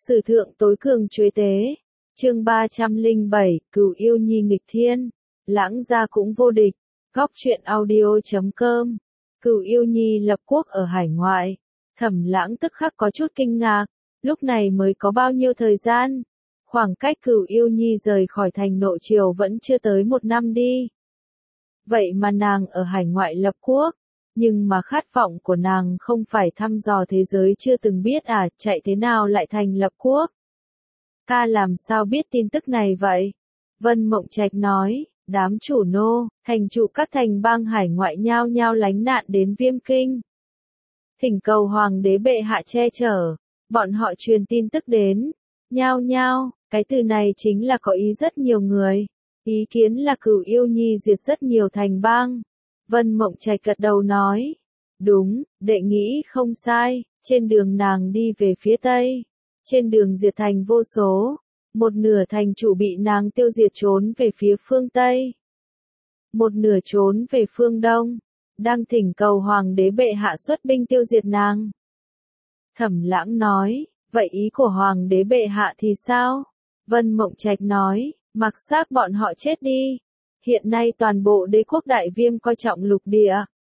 Sử thượng tối cường chuế tế. Chương 307, Cửu yêu nhi nghịch thiên. Lãng gia cũng vô địch. Góc truyện audio.com. Cửu yêu nhi lập quốc ở hải ngoại. Thẩm Lãng tức khắc có chút kinh ngạc. Lúc này mới có bao nhiêu thời gian? Khoảng cách Cửu yêu nhi rời khỏi thành Nội Triều vẫn chưa tới 1 năm đi. Vậy mà nàng ở hải ngoại lập quốc. Nhưng mà khát vọng của nàng không phải thăm dò thế giới chưa từng biết à, chạy thế nào lại thành lập quốc? Ta làm sao biết tin tức này vậy? Vân Mộng Trạch nói, đám chủ nô, thành chủ các thành bang hải ngoại nhao nhao lánh nạn đến Viêm Kinh. Thỉnh cầu hoàng đế bệ hạ che chở, bọn họ truyền tin tức đến. Nhao nhao, cái từ này chính là có ý rất nhiều người. Ý kiến là Cửu yêu nhi diệt rất nhiều thành bang. Vân Mộng Trạch gật đầu nói, đúng, đệ nghĩ không sai, trên đường nàng đi về phía Tây. Trên đường diệt thành vô số, một nửa thành chủ bị nàng tiêu diệt trốn về phía phương Tây. Một nửa trốn về phương Đông, đang thỉnh cầu hoàng đế bệ hạ xuất binh tiêu diệt nàng. Thẩm Lãng nói, vậy ý của hoàng đế bệ hạ thì sao? Vân Mộng Trạch nói, mặc xác bọn họ chết đi. Hiện nay toàn bộ đế quốc Đại Viêm coi trọng lục địa,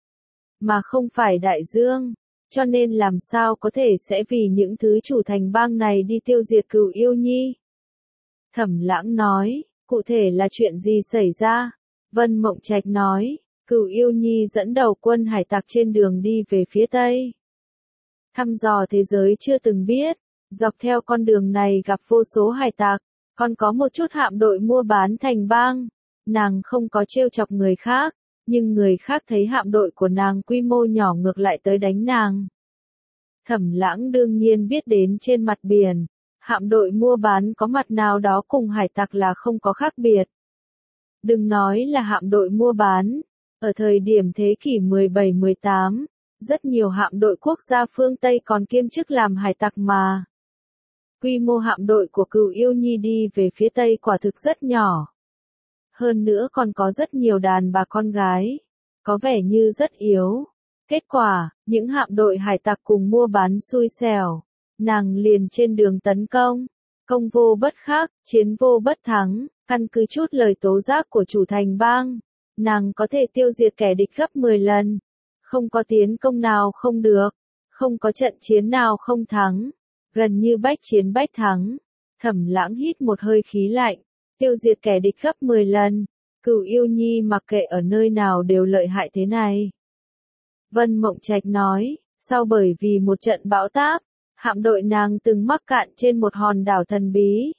mà không phải đại dương, cho nên làm sao có thể sẽ vì những thứ chủ thành bang này đi tiêu diệt Cửu yêu nhi. Thẩm Lãng nói, cụ thể là chuyện gì xảy ra? Vân Mộng Trạch nói, Cửu yêu nhi dẫn đầu quân hải tặc trên đường đi về phía Tây. Thăm dò thế giới chưa từng biết, dọc theo con đường này gặp vô số hải tặc, còn có một chút hạm đội mua bán thành bang. Nàng không có trêu chọc người khác, nhưng người khác thấy hạm đội của nàng quy mô nhỏ ngược lại tới đánh nàng. Thẩm Lãng đương nhiên biết đến trên mặt biển, hạm đội mua bán có mặt nào đó cùng hải tặc là không có khác biệt. Đừng nói là hạm đội mua bán, ở thời điểm thế kỷ 17-18, rất nhiều hạm đội quốc gia phương Tây còn kiêm chức làm hải tặc mà. Quy mô hạm đội của Cửu yêu nhi đi về phía Tây quả thực rất nhỏ. Hơn nữa còn có rất nhiều đàn bà con gái, có vẻ như rất yếu. Kết quả, những hạm đội hải tặc cùng mua bán xui xẻo, nàng liền trên đường tấn công. Công vô bất khắc, chiến vô bất thắng, căn cứ chút lời tố giác của chủ thành bang. Nàng có thể tiêu diệt kẻ địch gấp 10 lần. Không có tiến công nào không được, không có trận chiến nào không thắng. Gần như bách chiến bách thắng. Thẩm Lãng hít một hơi khí lạnh. Tiêu diệt kẻ địch gấp 10 lần, Cửu yêu nhi mặc kệ ở nơi nào đều lợi hại thế này. Vân Mộng Trạch nói, sau bởi vì một trận bão táp, hạm đội nàng từng mắc cạn trên một hòn đảo thần bí.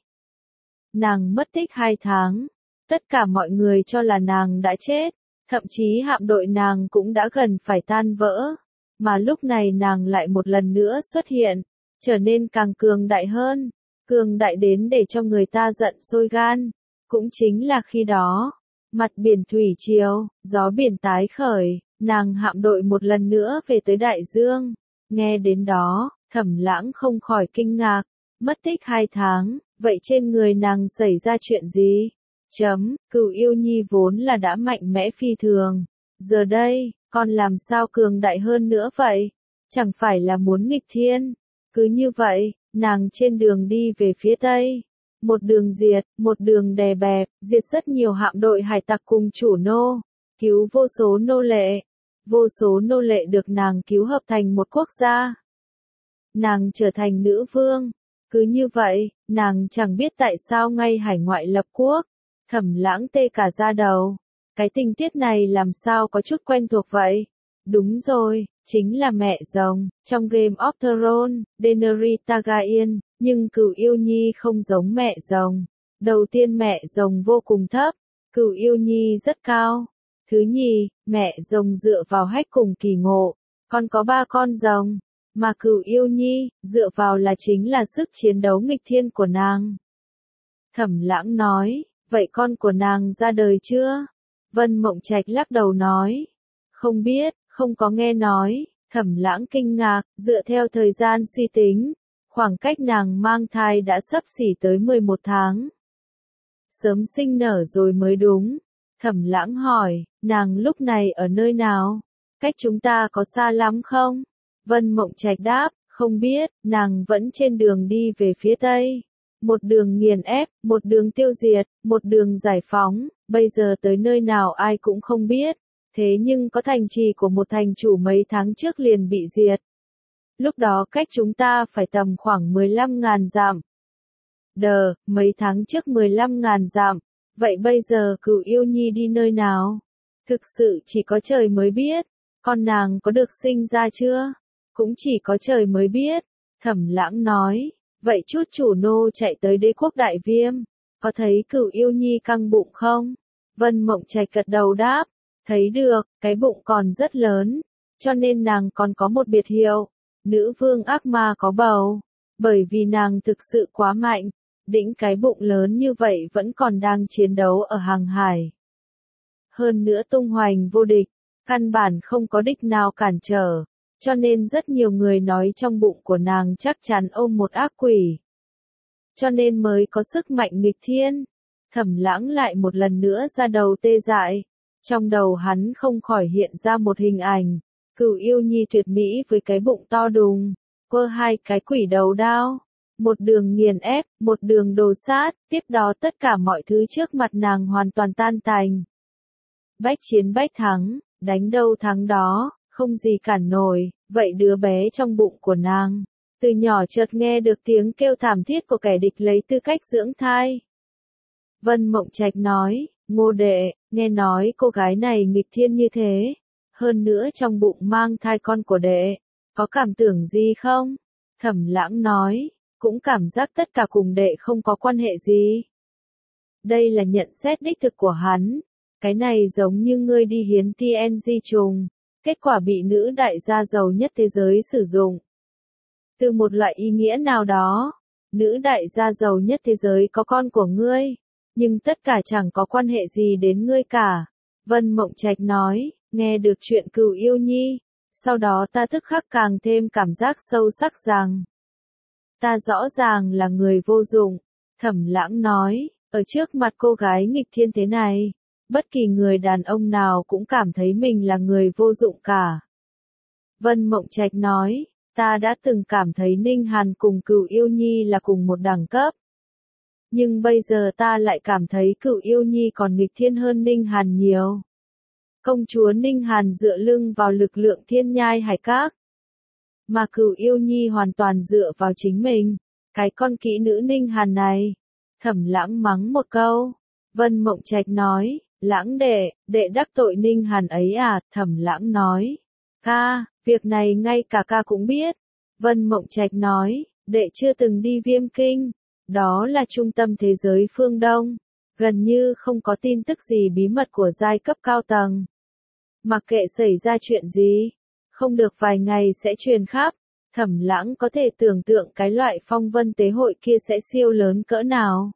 Nàng mất tích 2 tháng, tất cả mọi người cho là nàng đã chết, thậm chí hạm đội nàng cũng đã gần phải tan vỡ, mà lúc này nàng lại một lần nữa xuất hiện, trở nên càng cường đại hơn. Cường đại đến để cho người ta giận sôi gan. Cũng chính là khi đó, mặt biển thủy triều, gió biển tái khởi, nàng hạm đội một lần nữa về tới đại dương. Nghe đến đó, Thẩm Lãng không khỏi kinh ngạc, mất tích 2 tháng, vậy trên người nàng xảy ra chuyện gì? Cửu yêu nhi vốn là đã mạnh mẽ phi thường, giờ đây, còn làm sao cường đại hơn nữa vậy? Chẳng phải là muốn nghịch thiên? Cứ như vậy, nàng trên đường đi về phía Tây, một đường diệt, một đường đè bẹp, diệt rất nhiều hạm đội hải tặc cùng chủ nô, cứu vô số nô lệ được nàng cứu hợp thành một quốc gia. Nàng trở thành nữ vương, cứ như vậy, nàng chẳng biết tại sao ngay hải ngoại lập quốc. Thẩm Lãng tê cả da đầu, cái tình tiết này làm sao có chút quen thuộc vậy? Đúng rồi, chính là mẹ rồng, trong Game of Thrones, Daenerys Targaryen, nhưng Cửu yêu nhi không giống mẹ rồng. Đầu tiên mẹ rồng vô cùng thấp, Cửu yêu nhi rất cao. Thứ nhì, mẹ rồng dựa vào hách cùng kỳ ngộ, còn có 3 con rồng, mà Cửu yêu nhi, dựa vào là chính là sức chiến đấu nghịch thiên của nàng. Thẩm Lãng nói, vậy con của nàng ra đời chưa? Vân Mộng Trạch lắc đầu nói, không biết. Không có nghe nói. Thẩm Lãng kinh ngạc, dựa theo thời gian suy tính, khoảng cách nàng mang thai đã sắp xỉ tới 11 tháng. Sớm sinh nở rồi mới đúng. Thẩm Lãng hỏi, nàng lúc này ở nơi nào? Cách chúng ta có xa lắm không? Vân Mộng Trạch đáp, Không biết, nàng vẫn trên đường đi về phía Tây. Một đường nghiền ép, một đường tiêu diệt, một đường giải phóng, bây giờ tới nơi nào ai cũng không biết. Thế nhưng có thành trì của một thành chủ mấy tháng trước liền bị diệt. Lúc đó cách chúng ta phải tầm khoảng 15.000 dặm. Mấy tháng trước 15.000 dặm. Vậy bây giờ Cửu Yêu Nhi đi nơi nào? Thực sự chỉ có trời mới biết. Con nàng có được sinh ra chưa? Cũng chỉ có trời mới biết. Thẩm Lãng nói. Vậy chút chủ nô chạy tới đế quốc Đại Viêm. Có thấy Cửu Yêu Nhi căng bụng không? Vân Mộng Trạch gật đầu đáp. Thấy được, cái bụng còn rất lớn. Cho nên nàng còn có một biệt hiệu. Nữ vương ác ma có bầu. Bởi vì nàng thực sự quá mạnh. Đĩnh cái bụng lớn như vậy vẫn còn đang chiến đấu ở hàng hải. Hơn nữa tung hoành vô địch, căn bản không có địch nào cản trở, cho nên rất nhiều người nói trong bụng của nàng chắc chắn ôm một ác quỷ. Cho nên mới có sức mạnh nghịch thiên. Thẩm Lãng lại một lần nữa ra đầu tê dại. Trong đầu hắn không khỏi hiện ra một hình ảnh, Cửu Yêu Nhi tuyệt mỹ với cái bụng to đùng, quơ hai cái quỷ đầu đao. Một đường nghiền ép, một đường đồ sát, tiếp đó tất cả mọi thứ trước mặt nàng hoàn toàn tan tành. Bách chiến bách thắng, đánh đâu thắng đó, không gì cản nổi, vậy đứa bé trong bụng của nàng, từ nhỏ chợt nghe được tiếng kêu thảm thiết của kẻ địch lấy tư cách dưỡng thai. Vân Mộng Trạch nói, Ngô đệ, nghe nói cô gái này nghịch thiên như thế, hơn nữa trong bụng mang thai con của đệ, có cảm tưởng gì không? Thẩm Lãng nói, cũng cảm giác tất cả cùng đệ không có quan hệ gì. Đây là nhận xét đích thực của hắn. Cái này giống như ngươi đi hiến TNG trùng, kết quả bị nữ đại gia giàu nhất thế giới sử dụng. Từ một loại ý nghĩa nào đó, nữ đại gia giàu nhất thế giới có con của ngươi, nhưng tất cả chẳng có quan hệ gì đến ngươi cả. Vân Mộng Trạch nói, nghe được chuyện Cửu Yêu Nhi, sau đó ta tức khắc càng thêm cảm giác sâu sắc rằng, ta rõ ràng là người vô dụng. Thẩm Lãng nói, ở trước mặt cô gái nghịch thiên thế này, bất kỳ người đàn ông nào cũng cảm thấy mình là người vô dụng cả. Vân Mộng Trạch nói, ta đã từng cảm thấy Ninh Hàn cùng Cửu Yêu Nhi là cùng một đẳng cấp. Nhưng bây giờ ta lại cảm thấy Cửu Yêu Nhi còn nghịch thiên hơn Ninh Hàn nhiều. Công chúa Ninh Hàn dựa lưng vào lực lượng thiên nhai hải các. Mà Cửu Yêu Nhi hoàn toàn dựa vào chính mình. Cái con kỹ nữ Ninh Hàn này. Thẩm Lãng mắng một câu. Vân Mộng Trạch nói, Lãng đệ, đệ đắc tội Ninh Hàn ấy à? Thẩm Lãng nói, ca, việc này ngay cả ca cũng biết. Vân Mộng Trạch nói, đệ chưa từng đi Viêm Kinh. Đó là trung tâm thế giới phương Đông. Gần như không có tin tức gì bí mật của giai cấp cao tầng. Mặc kệ xảy ra chuyện gì, không được vài ngày sẽ truyền khắp. Thẩm Lãng có thể tưởng tượng cái loại phong vân tế hội kia sẽ siêu lớn cỡ nào.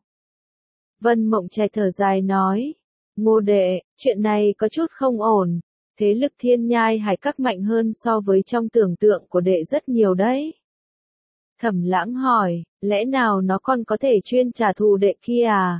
Vân Mộng Trạch thở dài nói, Ngô đệ, chuyện này có chút không ổn. Thế lực thiên nhai hải các mạnh hơn so với trong tưởng tượng của đệ rất nhiều đấy. Thẩm Lãng hỏi, lẽ nào nó còn có thể chuyên trả thù đệ kia à?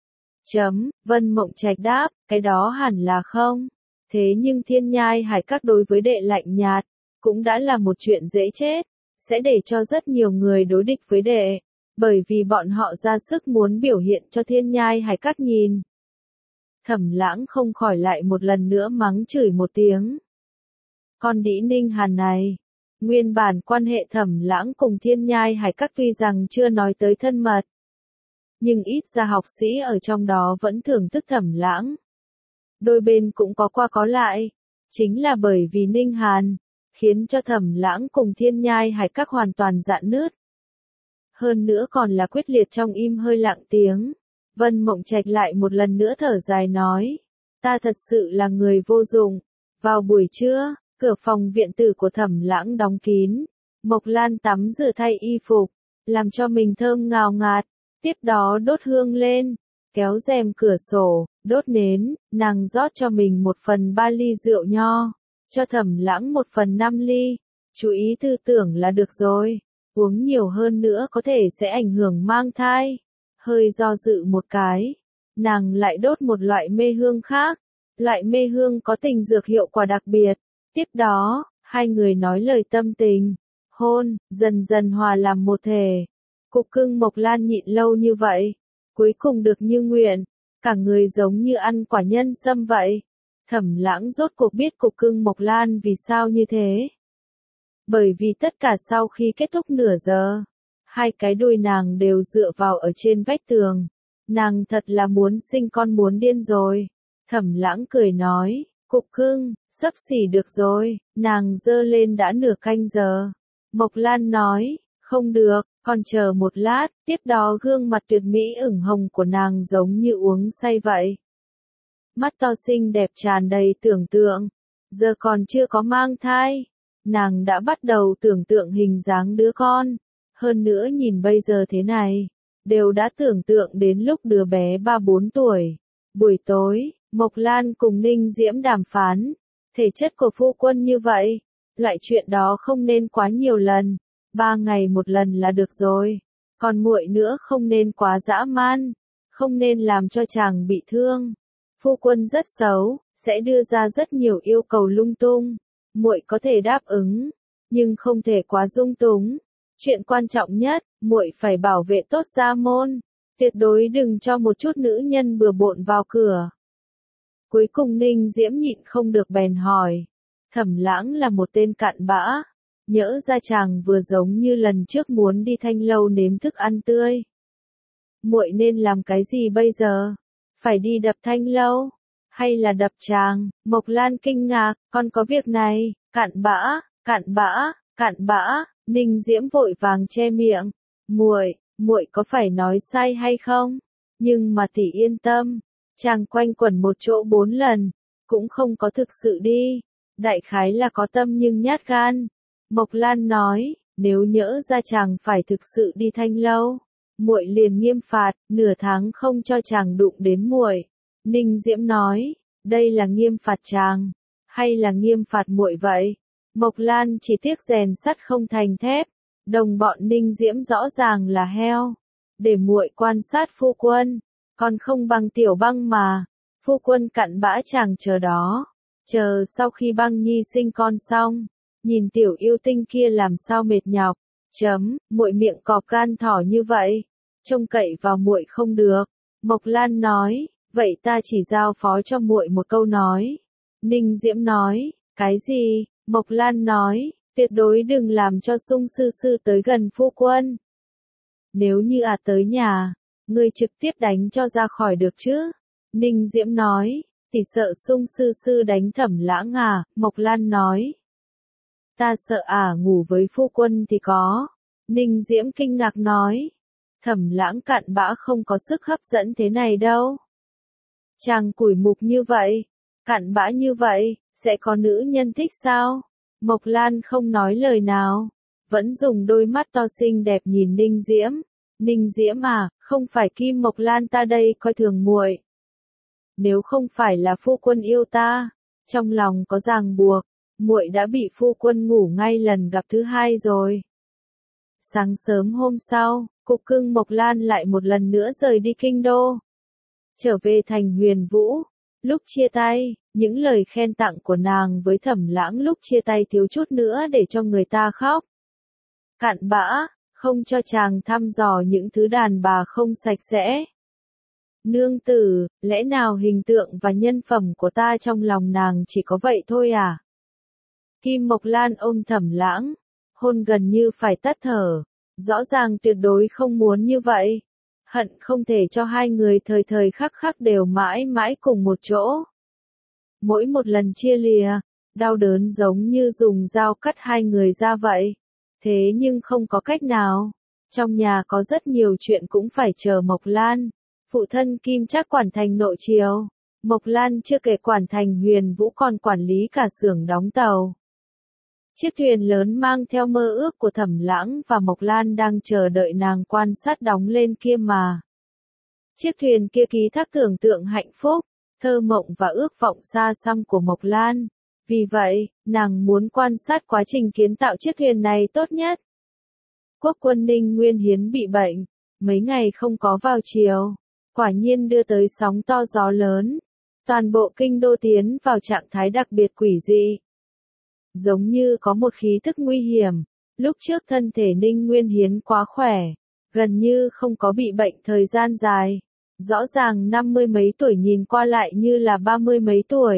Vân Mộng Trạch đáp, cái đó hẳn là không. Thế nhưng thiên nhai hải các đối với đệ lạnh nhạt, cũng đã là một chuyện dễ chết, sẽ để cho rất nhiều người đối địch với đệ, bởi vì bọn họ ra sức muốn biểu hiện cho thiên nhai hải các nhìn. Thẩm Lãng không khỏi lại một lần nữa mắng chửi một tiếng. Con đĩ Ninh Hàn này, nguyên bản quan hệ Thẩm Lãng cùng thiên nhai hải các tuy rằng chưa nói tới thân mật, nhưng ít ra học sĩ ở trong đó vẫn thưởng thức Thẩm Lãng. Đôi bên cũng có qua có lại, chính là bởi vì Ninh Hàn, khiến cho Thẩm Lãng cùng thiên nhai hải các hoàn toàn rạn nứt. Hơn nữa còn là quyết liệt trong im hơi lặng tiếng. Vân Mộng Trạch lại một lần nữa thở dài nói, ta thật sự là người vô dụng. Vào buổi trưa, cửa phòng viện tử của Thẩm Lãng đóng kín, Mộc Lan tắm rửa thay y phục, làm cho mình thơm ngào ngạt, tiếp đó đốt hương lên, kéo rèm cửa sổ, đốt nến, nàng rót cho mình 1/3 ly rượu nho, cho Thẩm Lãng 1/5 ly, chú ý tư tưởng là được rồi, uống nhiều hơn nữa có thể sẽ ảnh hưởng mang thai. Hơi do dự một cái, nàng lại đốt một loại mê hương khác, loại mê hương có tình dược hiệu quả đặc biệt. Tiếp đó, hai người nói lời tâm tình, hôn, dần dần hòa làm một thể. Cục cưng Mộc Lan nhịn lâu như vậy, cuối cùng được như nguyện, cả người giống như ăn quả nhân sâm vậy. Thẩm Lãng rốt cuộc biết cục cưng Mộc Lan vì sao như thế. Bởi vì tất cả sau khi kết thúc nửa giờ, hai cái đuôi nàng đều dựa vào ở trên vách tường. Nàng thật là muốn sinh con muốn điên rồi. Thẩm Lãng cười nói, cục cưng, sắp xỉ được rồi, nàng giơ lên đã nửa canh giờ. Mộc Lan nói, không được, còn chờ một lát, tiếp đó gương mặt tuyệt mỹ ửng hồng của nàng giống như uống say vậy. Mắt to xinh đẹp tràn đầy tưởng tượng, giờ còn chưa có mang thai, nàng đã bắt đầu tưởng tượng hình dáng đứa con, hơn nữa nhìn bây giờ thế này, đều đã tưởng tượng đến lúc đứa bé 3-4 tuổi. Buổi tối, Mộc Lan cùng Ninh Diễm đàm phán, thể chất của phu quân như vậy, loại chuyện đó không nên quá nhiều lần, 3 ngày một lần là được rồi, còn muội nữa không nên quá dã man, không nên làm cho chàng bị thương. Phu quân rất xấu, sẽ đưa ra rất nhiều yêu cầu lung tung, muội có thể đáp ứng, nhưng không thể quá dung túng. Chuyện quan trọng nhất, muội phải bảo vệ tốt gia môn, tuyệt đối đừng cho một chút nữ nhân bừa bộn vào cửa. Cuối cùng Ninh Diễm nhịn không được bèn hỏi, Thẩm Lãng là một tên cặn bã, nhỡ ra chàng vừa giống như lần trước muốn đi Thanh lâu nếm thức ăn tươi. Muội nên làm cái gì bây giờ? Phải đi đập Thanh lâu? Hay là đập chàng? Mộc Lan kinh ngạc, còn có việc này, cặn bã, cặn bã, cặn bã. Ninh Diễm vội vàng che miệng, muội có phải nói sai hay không? Nhưng mà tỷ yên tâm, chàng quanh quẩn một chỗ 4 lần, cũng không có thực sự đi, đại khái là có tâm nhưng nhát gan. Mộc Lan nói, nếu nhỡ ra chàng phải thực sự đi Thanh lâu, muội liền nghiêm phạt, nửa tháng không cho chàng đụng đến muội. Ninh Diễm nói, đây là nghiêm phạt chàng, hay là nghiêm phạt muội vậy? Mộc Lan chỉ tiếc rèn sắt không thành thép, đồng bọn Ninh Diễm rõ ràng là heo. Để muội quan sát phu quân, còn không bằng Tiểu Băng mà. Phu quân cặn bã chàng chờ đó, chờ sau khi Băng Nhi sinh con xong, nhìn tiểu yêu tinh kia làm sao mệt nhọc. Muội miệng cọp gan thỏ như vậy, trông cậy vào muội không được. Mộc Lan nói, vậy ta chỉ giao phó cho muội một câu nói. Ninh Diễm nói, cái gì? Mộc Lan nói, tuyệt đối đừng làm cho Sung Sư Sư tới gần phu quân. Nếu như tới nhà, ngươi trực tiếp đánh cho ra khỏi được chứ? Ninh Diễm nói, tỷ sợ Sung Sư Sư đánh Thẩm Lãng à? Mộc Lan nói, ta sợ ngủ với phu quân thì có. Ninh Diễm kinh ngạc nói, Thẩm Lãng cặn bã không có sức hấp dẫn thế này đâu. Chàng củi mục như vậy, cặn bã như vậy, sẽ có nữ nhân thích sao? Mộc Lan không nói lời nào, vẫn dùng đôi mắt to xinh đẹp nhìn Ninh Diễm. Ninh Diễm không phải Kim Mộc Lan ta đây coi thường muội. Nếu không phải là phu quân yêu ta, trong lòng có ràng buộc, muội đã bị phu quân ngủ ngay lần gặp thứ hai rồi. Sáng sớm hôm sau, cục cưng Mộc Lan lại một lần nữa rời đi kinh đô. Trở về thành Huyền Vũ, lúc chia tay, những lời khen tặng của nàng với Thẩm Lãng lúc chia tay thiếu chút nữa để cho người ta khóc. Cặn bã, không cho chàng thăm dò những thứ đàn bà không sạch sẽ. Nương tử, lẽ nào hình tượng và nhân phẩm của ta trong lòng nàng chỉ có vậy thôi à? Kim Mộc Lan ôm Thẩm Lãng, hôn gần như phải tắt thở, rõ ràng tuyệt đối không muốn như vậy. Hận không thể cho hai người thời thời khắc khắc đều mãi mãi cùng một chỗ. Mỗi một lần chia lìa, đau đớn giống như dùng dao cắt hai người ra vậy. Thế nhưng không có cách nào. Trong nhà có rất nhiều chuyện cũng phải chờ Mộc Lan. Phụ thân Kim Trác quản thành nội triều. Mộc Lan chưa kể quản thành Huyền Vũ còn quản lý cả xưởng đóng tàu. Chiếc thuyền lớn mang theo mơ ước của Thẩm Lãng và Mộc Lan đang chờ đợi nàng quan sát đóng lên kia mà. Chiếc thuyền kia ký thác tưởng tượng hạnh phúc, thơ mộng và ước vọng xa xăm của Mộc Lan. Vì vậy, nàng muốn quan sát quá trình kiến tạo chiếc thuyền này tốt nhất. Quốc quân Ninh Nguyên Hiến bị bệnh, mấy ngày không có vào triều, quả nhiên đưa tới sóng to gió lớn. Toàn bộ kinh đô tiến vào trạng thái đặc biệt quỷ dị. Giống như có một khí thức nguy hiểm, Lúc trước thân thể Ninh Nguyên Hiến quá khỏe, gần như không có bị bệnh thời gian dài. Rõ ràng 50 mấy tuổi nhìn qua lại như là 30 mấy tuổi.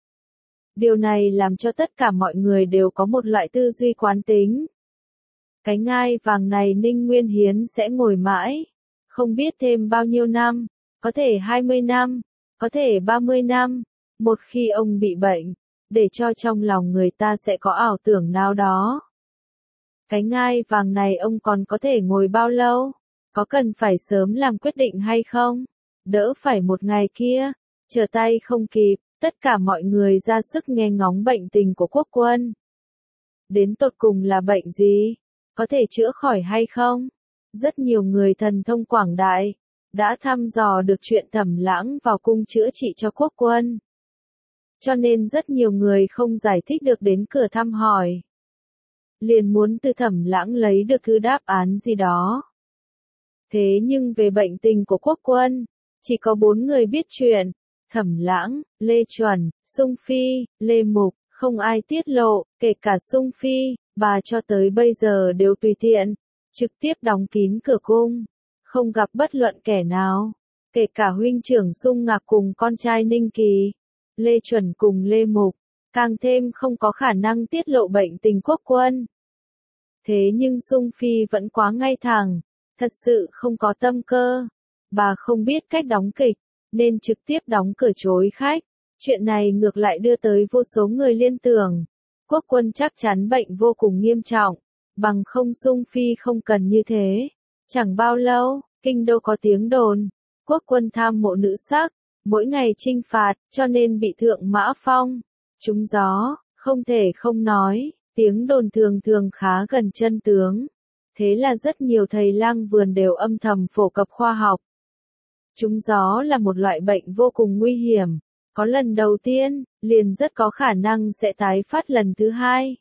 Điều này làm cho tất cả mọi người đều có một loại tư duy quán tính. Cái ngai vàng này Ninh Nguyên Hiến sẽ ngồi mãi, không biết thêm bao nhiêu năm, có thể 20 năm, có thể 30 năm, một khi ông bị bệnh, để cho trong lòng người ta sẽ có ảo tưởng nào đó. Cái ngai vàng này ông còn có thể ngồi bao lâu? Có cần phải sớm làm quyết định hay không? Đỡ phải một ngày kia, trở tay không kịp, tất cả mọi người ra sức nghe ngóng bệnh tình của Quốc Quân. Đến tột cùng là bệnh gì? Có thể chữa khỏi hay không? Rất nhiều người thần thông quảng đại, đã thăm dò được chuyện Thẩm Lãng vào cung chữa trị cho Quốc Quân. Cho nên rất nhiều người không giải thích được đến cửa thăm hỏi. Liền muốn từ Thẩm Lãng lấy được thứ đáp án gì đó. Thế nhưng về bệnh tình của Quốc Quân, chỉ có 4 người biết chuyện. Thẩm Lãng, Lê Chuẩn, Sung Phi, Lê Mục, không ai tiết lộ, kể cả Sung Phi, bà cho tới bây giờ đều tùy tiện, trực tiếp đóng kín cửa cung, không gặp bất luận kẻ nào, kể cả huynh trưởng Sung Ngạc cùng con trai Ninh Kỳ, Lê Chuẩn cùng Lê Mục, càng thêm không có khả năng tiết lộ bệnh tình Quốc Quân. Thế nhưng Sung Phi vẫn quá ngay thẳng, thật sự không có tâm cơ, bà không biết cách đóng kịch, nên trực tiếp đóng cửa chối khách. Chuyện này ngược lại đưa tới vô số người liên tưởng. Quốc Quân chắc chắn bệnh vô cùng nghiêm trọng, bằng không Sung Phi không cần như thế. Chẳng bao lâu, kinh đô có tiếng đồn, Quốc Quân tham mộ nữ sắc, mỗi ngày chinh phạt, cho nên bị thượng mã phong. Trúng gió, không thể không nói, tiếng đồn thường thường khá gần chân tướng. Thế là rất nhiều thầy lang vườn đều âm thầm phổ cập khoa học. Trúng gió là một loại bệnh vô cùng nguy hiểm. Có lần đầu tiên, liền rất có khả năng sẽ tái phát lần thứ hai.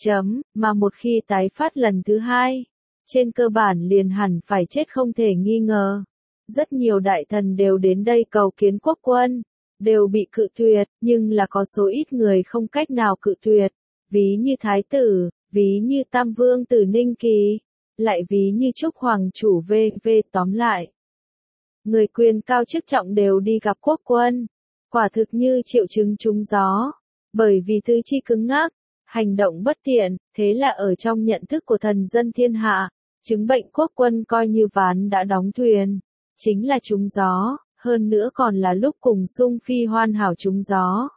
Mà một khi tái phát lần thứ hai, trên cơ bản liền hẳn phải chết không thể nghi ngờ. Rất nhiều đại thần đều đến đây cầu kiến Quốc Quân, đều bị cự tuyệt, nhưng là có số ít người không cách nào cự tuyệt. Ví như Thái tử, ví như Tam Vương tử Ninh Kỳ, lại ví như Trúc Hoàng chủ v.v. Tóm lại, người quyền cao chức trọng đều đi gặp Quốc Quân. Quả thực như triệu chứng trúng gió, bởi vì tứ chi cứng ngắc, hành động bất tiện, thế là ở trong nhận thức của thần dân thiên hạ, chứng bệnh Quốc Quân coi như ván đã đóng thuyền, chính là trúng gió, hơn nữa còn là lúc cùng Sung Phi hoàn hảo trúng gió.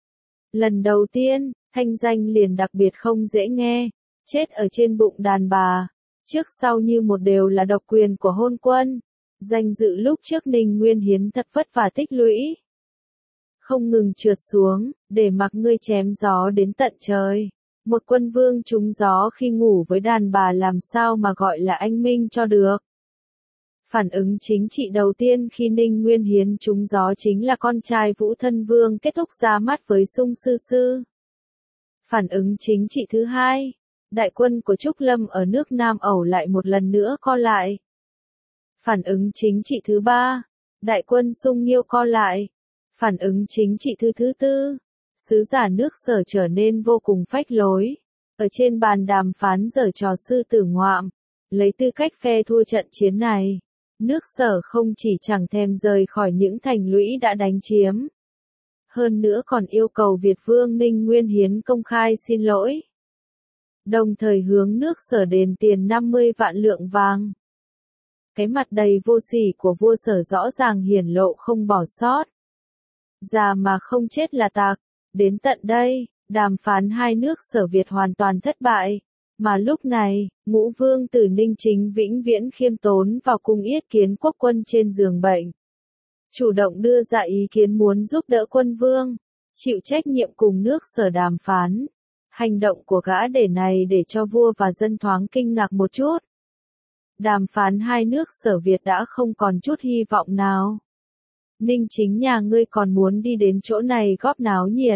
Lần đầu tiên, thanh danh liền đặc biệt không dễ nghe, chết ở trên bụng đàn bà, trước sau như một đều là độc quyền của hôn quân, danh dự lúc trước Ninh Nguyên Hiến thật vất vả tích lũy. Không ngừng trượt xuống, để mặc ngươi chém gió đến tận trời. Một quân vương trúng gió khi ngủ với đàn bà làm sao mà gọi là anh minh cho được. Phản ứng chính trị đầu tiên khi Ninh Nguyên Hiến trúng gió chính là con trai Vũ Thân Vương kết thúc ra mắt với Sung Sư Sư. Phản ứng chính trị thứ hai, đại quân của Trúc Lâm ở nước Nam Ẩu lại một lần nữa co lại. Phản ứng chính trị thứ ba, đại quân Sung Nghiêu co lại. Phản ứng chính trị thứ tư, sứ giả nước Sở trở nên vô cùng phách lối. Ở trên bàn đàm phán giở trò sư tử ngoạm, lấy tư cách phe thua trận chiến này, nước Sở không chỉ chẳng thèm rời khỏi những thành lũy đã đánh chiếm. Hơn nữa còn yêu cầu Việt Vương Ninh Nguyên Hiến công khai xin lỗi. Đồng thời hướng nước Sở đền tiền 50 vạn lượng vàng. Cái mặt đầy vô sỉ của vua Sở rõ ràng hiển lộ không bỏ sót. Già mà không chết là tặc. Đến tận đây, đàm phán hai nước Sở Việt hoàn toàn thất bại. Mà lúc này, Ngũ Vương tử Ninh Chính vĩnh viễn khiêm tốn vào cung yết kiến Quốc Quân trên giường bệnh. Chủ động đưa ra ý kiến muốn giúp đỡ quân vương, chịu trách nhiệm cùng nước Sở đàm phán. Hành động của gã này để cho vua và dân thoáng kinh ngạc một chút. Đàm phán hai nước Sở Việt đã không còn chút hy vọng nào. Ninh Chính nhà ngươi còn muốn đi đến chỗ này góp náo nhiệt.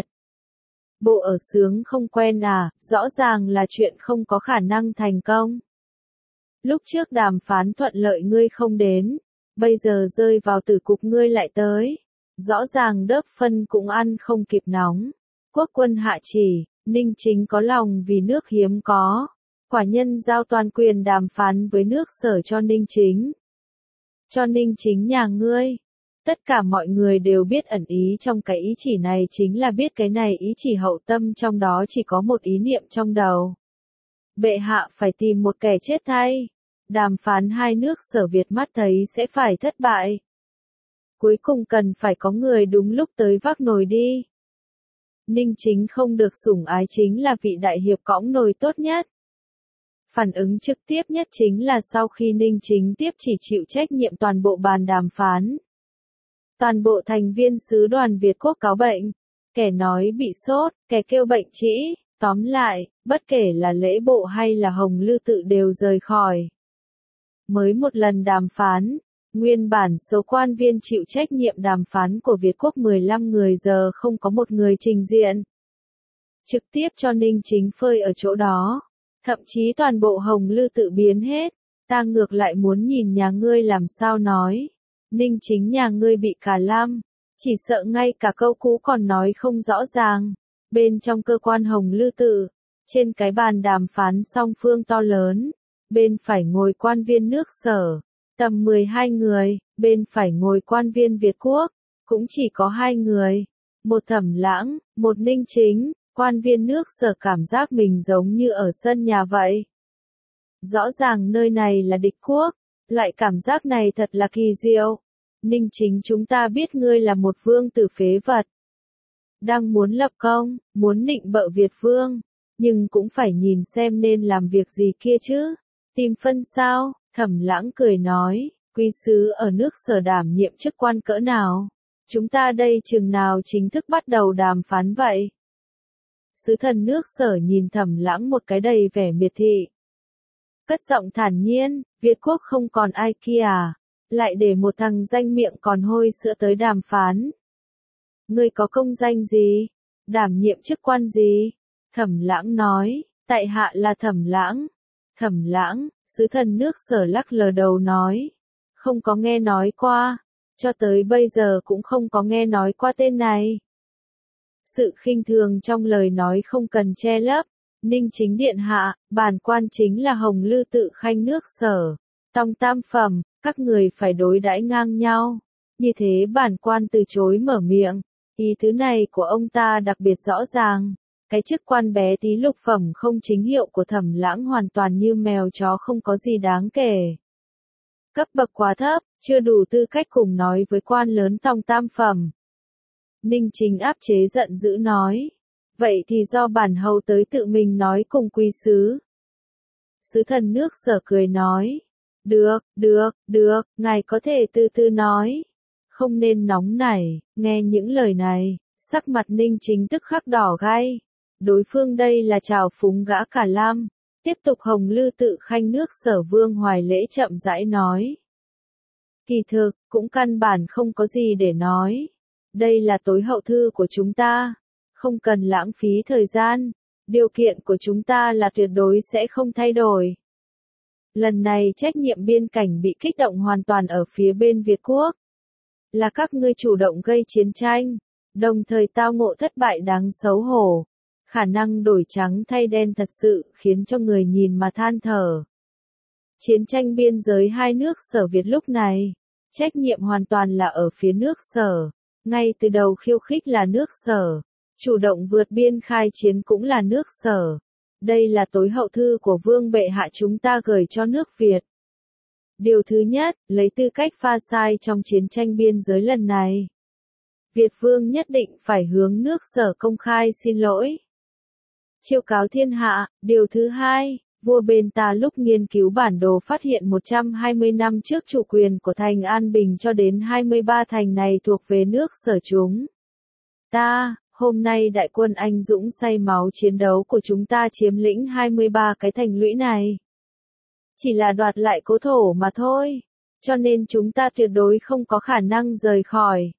Bộ ở sướng không quen à, rõ ràng là chuyện không có khả năng thành công. Lúc trước đàm phán thuận lợi ngươi không đến, bây giờ rơi vào tử cục ngươi lại tới. Rõ ràng đớp phân cũng ăn không kịp nóng. Quốc Quân hạ chỉ, Ninh Chính có lòng vì nước hiếm có. Quả nhân giao toàn quyền đàm phán với nước Sở cho Ninh Chính. Cho Ninh Chính nhà ngươi. Tất cả mọi người đều biết ẩn ý trong cái ý chỉ này chính là biết cái này ý chỉ hậu tâm trong đó chỉ có một ý niệm trong đầu. Bệ hạ phải tìm một kẻ chết thay. Đàm phán hai nước Sở Việt mắt thấy sẽ phải thất bại. Cuối cùng cần phải có người đúng lúc tới vác nồi đi. Ninh Chính không được sủng ái chính là vị đại hiệp cõng nồi tốt nhất. Phản ứng trực tiếp nhất chính là sau khi Ninh Chính tiếp chỉ chịu trách nhiệm toàn bộ bàn đàm phán. Toàn bộ thành viên sứ đoàn Việt Quốc cáo bệnh, kẻ nói bị sốt, kẻ kêu bệnh trĩ, tóm lại, bất kể là lễ bộ hay là Hồng Lư Tự đều rời khỏi. Mới một lần đàm phán, nguyên bản số quan viên chịu trách nhiệm đàm phán của Việt Quốc 15 người giờ không có một người trình diện. Trực tiếp cho Ninh Chính phơi ở chỗ đó. Thậm chí toàn bộ Hồng Lư Tự biến hết, ta ngược lại muốn nhìn nhà ngươi làm sao nói. Ninh Chính nhà ngươi bị cả lam, chỉ sợ ngay cả câu cũ còn nói không rõ ràng. Bên trong cơ quan Hồng Lư Tự, trên cái bàn đàm phán song phương to lớn, bên phải ngồi quan viên nước Sở, tầm 12 người, bên phải ngồi quan viên Việt Quốc, cũng chỉ có 2 người, một Thẩm Lãng, một Ninh Chính. Quan viên nước Sở cảm giác mình giống như ở sân nhà vậy. Rõ ràng nơi này là địch quốc, lại cảm giác này thật là kỳ diệu. Ninh Chính chúng ta biết ngươi là một vương tử phế vật. Đang muốn lập công, muốn nịnh bợ Việt vương, nhưng cũng phải nhìn xem nên làm việc gì kia chứ. Tìm phân sao, Thẩm Lãng cười nói, quý sứ ở nước Sở đảm nhiệm chức quan cỡ nào? Chúng ta đây chừng nào chính thức bắt đầu đàm phán vậy? Sứ thần nước Sở nhìn Thẩm Lãng một cái đầy vẻ miệt thị. Cất giọng thản nhiên, Việt Quốc không còn ai kia à? Lại để một thằng danh miệng còn hôi sữa tới đàm phán. Ngươi có công danh gì? Đảm nhiệm chức quan gì? Thẩm Lãng nói, tại hạ là Thẩm Lãng. Thẩm Lãng, sứ thần nước Sở lắc lờ đầu nói. Không có nghe nói qua. Cho tới bây giờ cũng không có nghe nói qua tên này. Sự khinh thường trong lời nói không cần che lấp. Ninh Chính điện hạ, bản quan chính là Hồng Lư Tự khanh nước Sở. Tòng tam phẩm, các người phải đối đãi ngang nhau. Như thế bản quan từ chối mở miệng. Ý tứ này của ông ta đặc biệt rõ ràng. Cái chức quan bé tí lục phẩm không chính hiệu của Thẩm Lãng hoàn toàn như mèo chó không có gì đáng kể. Cấp bậc quá thấp, chưa đủ tư cách cùng nói với quan lớn tòng tam phẩm. Ninh Chính áp chế giận dữ nói. Vậy thì do bản hầu tới tự mình nói cùng quý sứ. Sứ thần nước Sở cười nói. Được, ngài có thể từ từ nói. Không nên nóng nảy, nghe những lời này, sắc mặt Ninh Chính tức khắc đỏ gai. Đối phương đây là trào phúng gã cả lam. Tiếp tục Hồng Lư Tự khanh nước Sở Vương Hoài Lễ chậm rãi nói. Kỳ thực, cũng căn bản không có gì để nói. Đây là tối hậu thư của chúng ta. Không cần lãng phí thời gian. Điều kiện của chúng ta là tuyệt đối sẽ không thay đổi. Lần này trách nhiệm biên cảnh bị kích động hoàn toàn ở phía bên Việt Quốc. Là các ngươi chủ động gây chiến tranh. Đồng thời tao ngộ thất bại đáng xấu hổ. Khả năng đổi trắng thay đen thật sự khiến cho người nhìn mà than thở. Chiến tranh biên giới hai nước Sở Việt lúc này. Trách nhiệm hoàn toàn là ở phía nước Sở. Ngay từ đầu khiêu khích là nước Sở. Chủ động vượt biên khai chiến cũng là nước Sở. Đây là tối hậu thư của Vương bệ hạ chúng ta gửi cho nước Việt. Điều thứ nhất, lấy tư cách pha sai trong chiến tranh biên giới lần này. Việt Vương nhất định phải hướng nước Sở công khai xin lỗi. Chiêu cáo thiên hạ, điều thứ hai, vua bên ta lúc nghiên cứu bản đồ phát hiện 120 năm trước chủ quyền của thành An Bình cho đến 23 thành này thuộc về nước Sở chúng ta. Hôm nay đại quân anh dũng say máu chiến đấu của chúng ta chiếm lĩnh 23 cái thành lũy này. Chỉ là đoạt lại cố thổ mà thôi. Cho nên chúng ta tuyệt đối không có khả năng rời khỏi.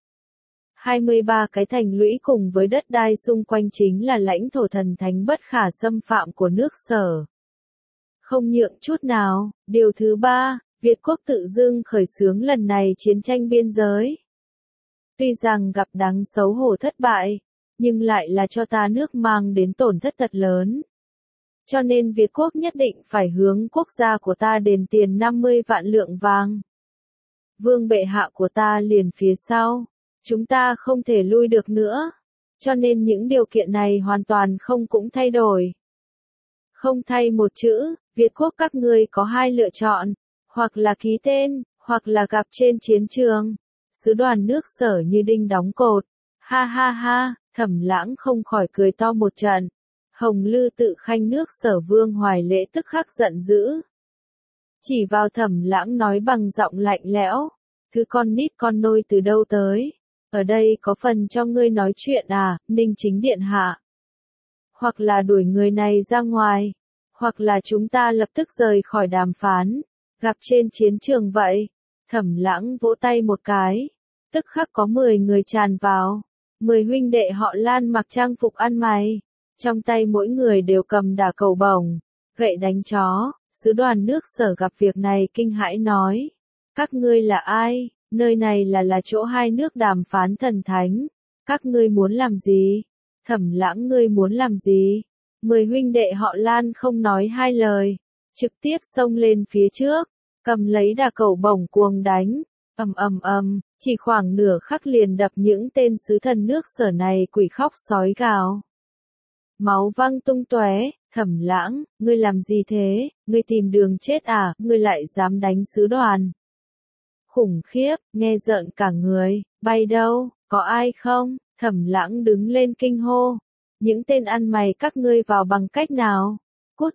23 cái thành lũy cùng với đất đai xung quanh chính là lãnh thổ thần thánh bất khả xâm phạm của nước Sở. Không nhượng chút nào. Điều thứ ba, Việt Quốc tự dưng khởi xướng lần này chiến tranh biên giới. Tuy rằng gặp đáng xấu hổ thất bại, nhưng lại là cho ta nước mang đến tổn thất thật lớn. cho nên Việt quốc nhất định phải hướng quốc gia của ta đền tiền 50 vạn lượng vàng. Vương bệ hạ của ta liền phía sau, chúng ta không thể lui được nữa, cho nên những điều kiện này hoàn toàn không cũng thay đổi. Không thay một chữ, Việt quốc các ngươi có hai lựa chọn, hoặc là ký tên, hoặc là gặp trên chiến trường. Sứ đoàn nước Sở như đinh đóng cột. Ha ha ha, Thẩm Lãng không khỏi cười to một trận. Hồng Lư Tự Khanh nước Sở Vương Hoài Lễ tức khắc giận dữ. Chỉ vào Thẩm Lãng nói bằng giọng lạnh lẽo, thứ con nít con nôi từ đâu tới? Ở đây có phần cho ngươi nói chuyện à, Ninh Chính điện hạ? Hoặc là đuổi người này ra ngoài, hoặc là chúng ta lập tức rời khỏi đàm phán, gặp trên chiến trường vậy. Thẩm Lãng vỗ tay một cái, tức khắc có 10 người tràn vào, 10 huynh đệ họ Lan mặc trang phục ăn mày, trong tay mỗi người đều cầm đả cầu bổng, gậy đánh chó. Sứ đoàn nước Sở gặp việc này kinh hãi nói, các ngươi là ai? Nơi này là chỗ hai nước đàm phán thần thánh, các ngươi muốn làm gì? Thẩm Lãng ngươi muốn làm gì? 10 huynh đệ họ Lan không nói hai lời, trực tiếp xông lên phía trước, cầm lấy đả cầu bổng cuồng đánh, chỉ khoảng nửa khắc liền đập những tên sứ thần nước Sở này quỷ khóc sói gào. Máu văng tung tóe. Thẩm Lãng, ngươi làm gì thế? Ngươi tìm đường chết à? Ngươi lại dám đánh sứ đoàn? Khủng khiếp, nghe rợn cả người, bay đâu, có ai không? Thẩm Lãng đứng lên kinh hô. Những tên ăn mày các ngươi vào bằng cách nào? Cút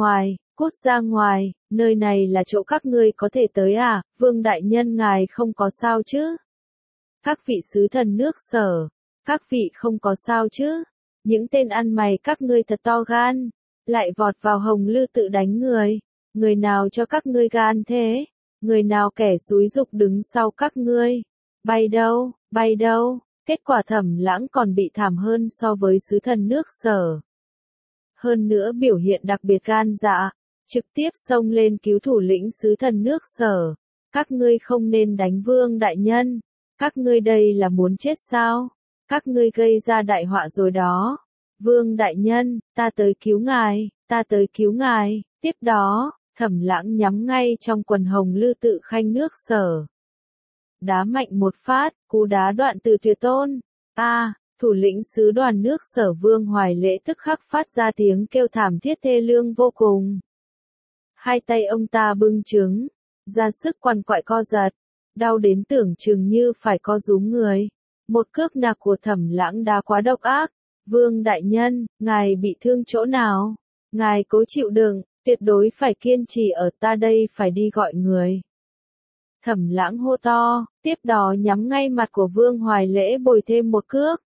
ra ngoài, nơi này là chỗ các ngươi có thể tới à? Vương đại nhân ngài không có sao chứ? Các vị sứ thần nước Sở, các vị không có sao chứ? Những tên ăn mày các ngươi thật to gan, lại vọt vào Hồng Lư Tự đánh người. Người nào cho các ngươi gan thế? Người nào kẻ xúi giục đứng sau các ngươi? Bay đâu? Kết quả Thẩm Lãng còn bị thảm hơn so với sứ thần nước Sở. Hơn nữa biểu hiện đặc biệt gan dạ, trực tiếp xông lên cứu thủ lĩnh sứ thần nước Sở. Các ngươi không nên đánh Vương đại nhân. Các ngươi đây là muốn chết sao? Các ngươi gây ra đại họa rồi đó. Vương đại nhân, ta tới cứu ngài. Tiếp đó, Thẩm Lãng nhắm ngay trong quần Hồng Lư Tự Khanh nước Sở. Đá mạnh một phát, cú đá đoạn từ tuyệt tôn. Thủ lĩnh sứ đoàn nước Sở Vương Hoài Lễ tức khắc phát ra tiếng kêu thảm thiết thê lương vô cùng. Hai tay ông ta bưng trứng, ra sức quằn quại co giật, đau đến tưởng chừng như phải co rúm người. Một cước nạc của Thẩm Lãng đá quá độc ác. Vương đại nhân, ngài bị thương chỗ nào? Ngài cố chịu đựng, tuyệt đối phải kiên trì ở ta đây phải đi gọi người. Thẩm Lãng hô to, tiếp đó nhắm ngay mặt của Vương Hoài Lễ bồi thêm một cước.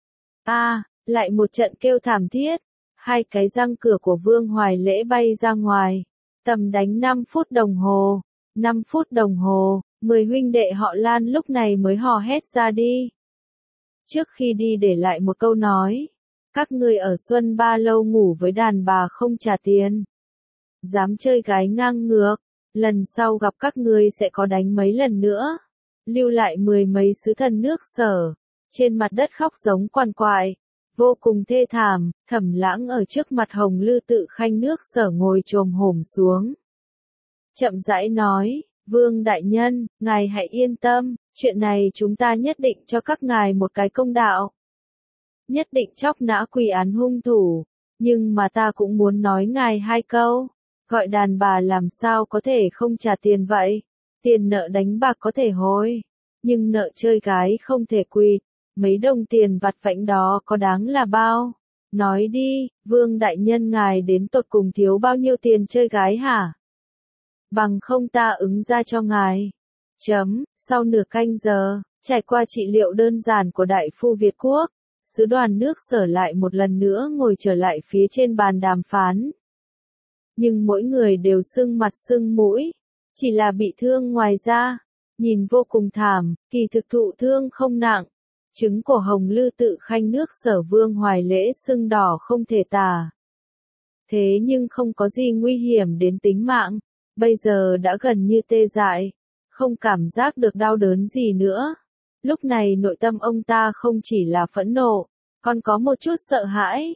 Lại một trận kêu thảm thiết. Hai cái răng cửa của Vương Hoài Lễ bay ra ngoài. Tầm đánh 5 phút đồng hồ. 5 phút đồng hồ, 10 huynh đệ họ Lan lúc này mới hò hét ra đi. Trước khi đi để lại một câu nói. Các ngươi ở Xuân Ba Lâu ngủ với đàn bà không trả tiền. Dám chơi gái ngang ngược. Lần sau gặp các ngươi sẽ có đánh mấy lần nữa. Lưu lại 10 mấy sứ thần nước Sở. Trên mặt đất khóc giống quằn quại. Vô cùng thê thảm. Thẩm Lãng ở trước mặt Hồng Lư Tự Khanh nước Sở ngồi chồm hổm xuống. Chậm rãi nói, Vương đại nhân, ngài hãy yên tâm, chuyện này chúng ta nhất định cho các ngài một cái công đạo. Nhất định chóc nã quy án hung thủ, nhưng mà ta cũng muốn nói ngài hai câu. Gọi đàn bà làm sao có thể không trả tiền vậy? Tiền nợ đánh bạc có thể hối, nhưng nợ chơi gái không thể quỵt. Mấy đồng tiền vặt vãnh đó có đáng là bao? Nói đi, Vương đại nhân ngài đến tột cùng thiếu bao nhiêu tiền chơi gái hả? Bằng không ta ứng ra cho ngài. Sau nửa canh giờ, trải qua trị liệu đơn giản của đại phu Việt quốc, sứ đoàn nước Sở lại một lần nữa ngồi trở lại phía trên bàn đàm phán. Nhưng mỗi người đều sưng mặt sưng mũi, chỉ là bị thương ngoài da, nhìn vô cùng thảm, kỳ thực thụ thương không nặng. Trứng của Hồng Lư Tự Khanh nước Sở Vương Hoài Lễ sưng đỏ không thể tả. Thế nhưng không có gì nguy hiểm đến tính mạng, bây giờ đã gần như tê dại, không cảm giác được đau đớn gì nữa. Lúc này nội tâm ông ta không chỉ là phẫn nộ, còn có một chút sợ hãi.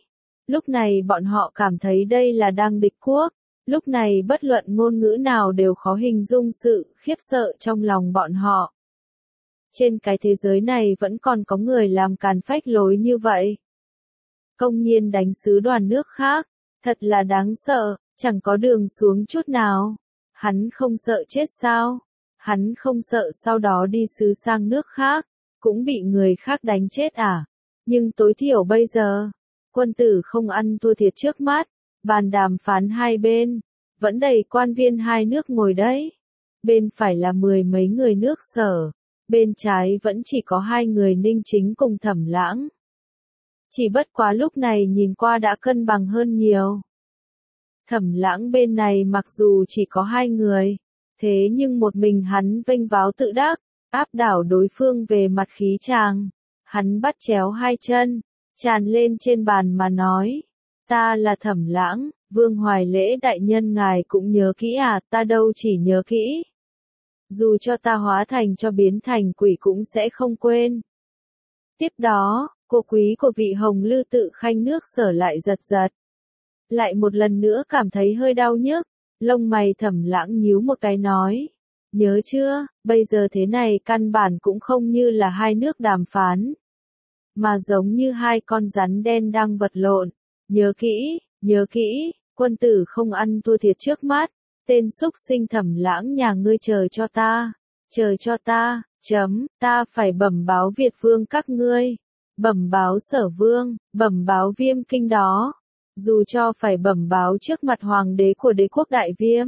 Lúc này bọn họ cảm thấy đây là đang địch quốc. Lúc này bất luận ngôn ngữ nào đều khó hình dung sự khiếp sợ trong lòng bọn họ. Trên cái thế giới này vẫn còn có người làm càn phách lối như vậy. Công nhiên đánh sứ đoàn nước khác, thật là đáng sợ, chẳng có đường xuống chút nào. Hắn không sợ chết sao? Hắn không sợ sau đó đi sứ sang nước khác, cũng bị người khác đánh chết à? Nhưng tối thiểu bây giờ, quân tử không ăn thua thiệt trước mắt, bàn đàm phán hai bên, vẫn đầy quan viên hai nước ngồi đấy. Bên phải là 10 mấy người nước Sở, bên trái vẫn chỉ có 2 người Ninh Chính cùng Thẩm Lãng. Chỉ bất quá lúc này nhìn qua đã cân bằng hơn nhiều. Thẩm Lãng bên này mặc dù chỉ có 2 người, thế nhưng một mình hắn vênh váo tự đắc, áp đảo đối phương về mặt khí tràng. Hắn bắt chéo 2 chân, tràn lên trên bàn mà nói, ta là Thẩm Lãng, Vương Hoài Lễ đại nhân ngài cũng nhớ kỹ à, ta đâu chỉ nhớ kỹ. Dù cho ta hóa thành cho biến thành quỷ cũng sẽ không quên. Tiếp đó, cô quý của vị Hồng Lư Tự Khanh nước Sở lại giật giật. Lại một lần nữa cảm thấy hơi đau nhức, lông mày Thẩm Lãng nhíu một cái nói. Nhớ chưa, bây giờ thế này căn bản cũng không như là hai nước đàm phán. Mà giống như 2 con rắn đen đang vật lộn. Nhớ kỹ, quân tử không ăn thua thiệt trước mắt. Tên xúc sinh Thẩm Lãng nhà ngươi chờ cho ta, ta phải bẩm báo Việt Vương các ngươi, bẩm báo Sở Vương, bẩm báo Viêm Kinh đó, dù cho phải bẩm báo trước mặt hoàng đế của đế quốc Đại Viêm.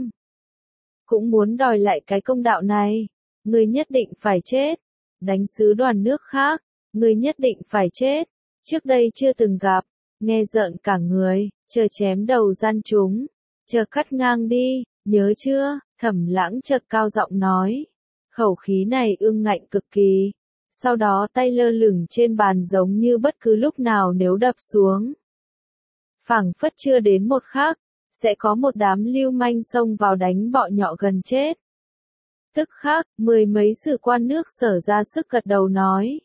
Cũng muốn đòi lại cái công đạo này, ngươi nhất định phải chết, đánh sứ đoàn nước khác, ngươi nhất định phải chết, trước đây chưa từng gặp, nghe rợn cả người, chờ chém đầu gian chúng, chờ cắt ngang đi. Nhớ chưa, Thẩm Lãng chợt cao giọng nói. Khẩu khí này ương ngạnh cực kỳ. Sau đó tay lơ lửng trên bàn giống như bất cứ lúc nào nếu đập xuống. Phảng phất chưa đến một khắc, sẽ có một đám lưu manh xông vào đánh bọ nhọ gần chết. Tức khắc, 10 mấy sử quan nước Sở ra sức gật đầu nói.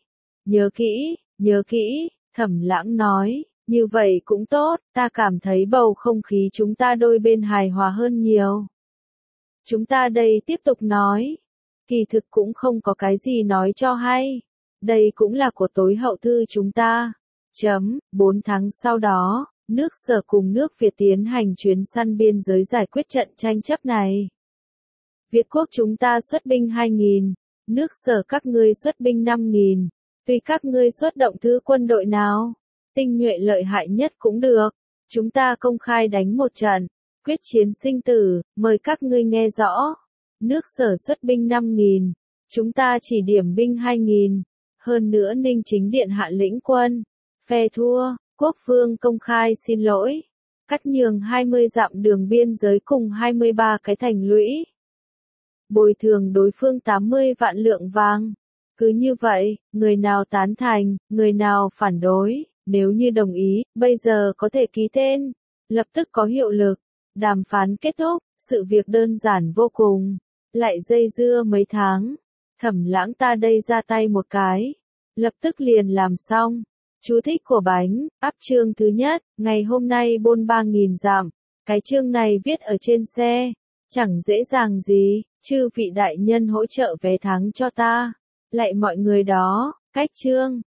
Nhớ kỹ, Thẩm Lãng nói. Như vậy cũng tốt, ta cảm thấy bầu không khí chúng ta đôi bên hài hòa hơn nhiều. Chúng ta đây tiếp tục nói. Kỳ thực cũng không có cái gì nói cho hay. Đây cũng là của tối hậu thư chúng ta. 4 tháng sau đó, nước Sở cùng nước Việt tiến hành chuyến săn biên giới giải quyết trận tranh chấp này. Việt quốc chúng ta xuất binh 2.000, nước Sở các ngươi xuất binh 5.000, tùy các ngươi xuất động thứ quân đội nào. Tinh nhuệ lợi hại nhất cũng được, chúng ta công khai đánh một trận, quyết chiến sinh tử, mời các ngươi nghe rõ. Nước Sở xuất binh 5.000, chúng ta chỉ điểm binh 2.000, hơn nữa Ninh Chính điện hạ lĩnh quân, phe thua, quốc vương công khai xin lỗi, cắt nhường 20 dặm đường biên giới cùng 23 cái thành lũy. Bồi thường đối phương 80 vạn lượng vàng. Cứ như vậy, người nào tán thành, người nào phản đối. Nếu như đồng ý, bây giờ có thể ký tên, lập tức có hiệu lực, đàm phán kết thúc, sự việc đơn giản vô cùng, lại dây dưa mấy tháng, Thẩm Lãng ta đây ra tay một cái, lập tức liền làm xong. Chú thích của bánh, áp chương thứ nhất, ngày hôm nay bôn 3.000 dặm, cái chương này viết ở trên xe, chẳng dễ dàng gì, chư vị đại nhân hỗ trợ vé tháng cho ta, lại mọi người đó, cách chương.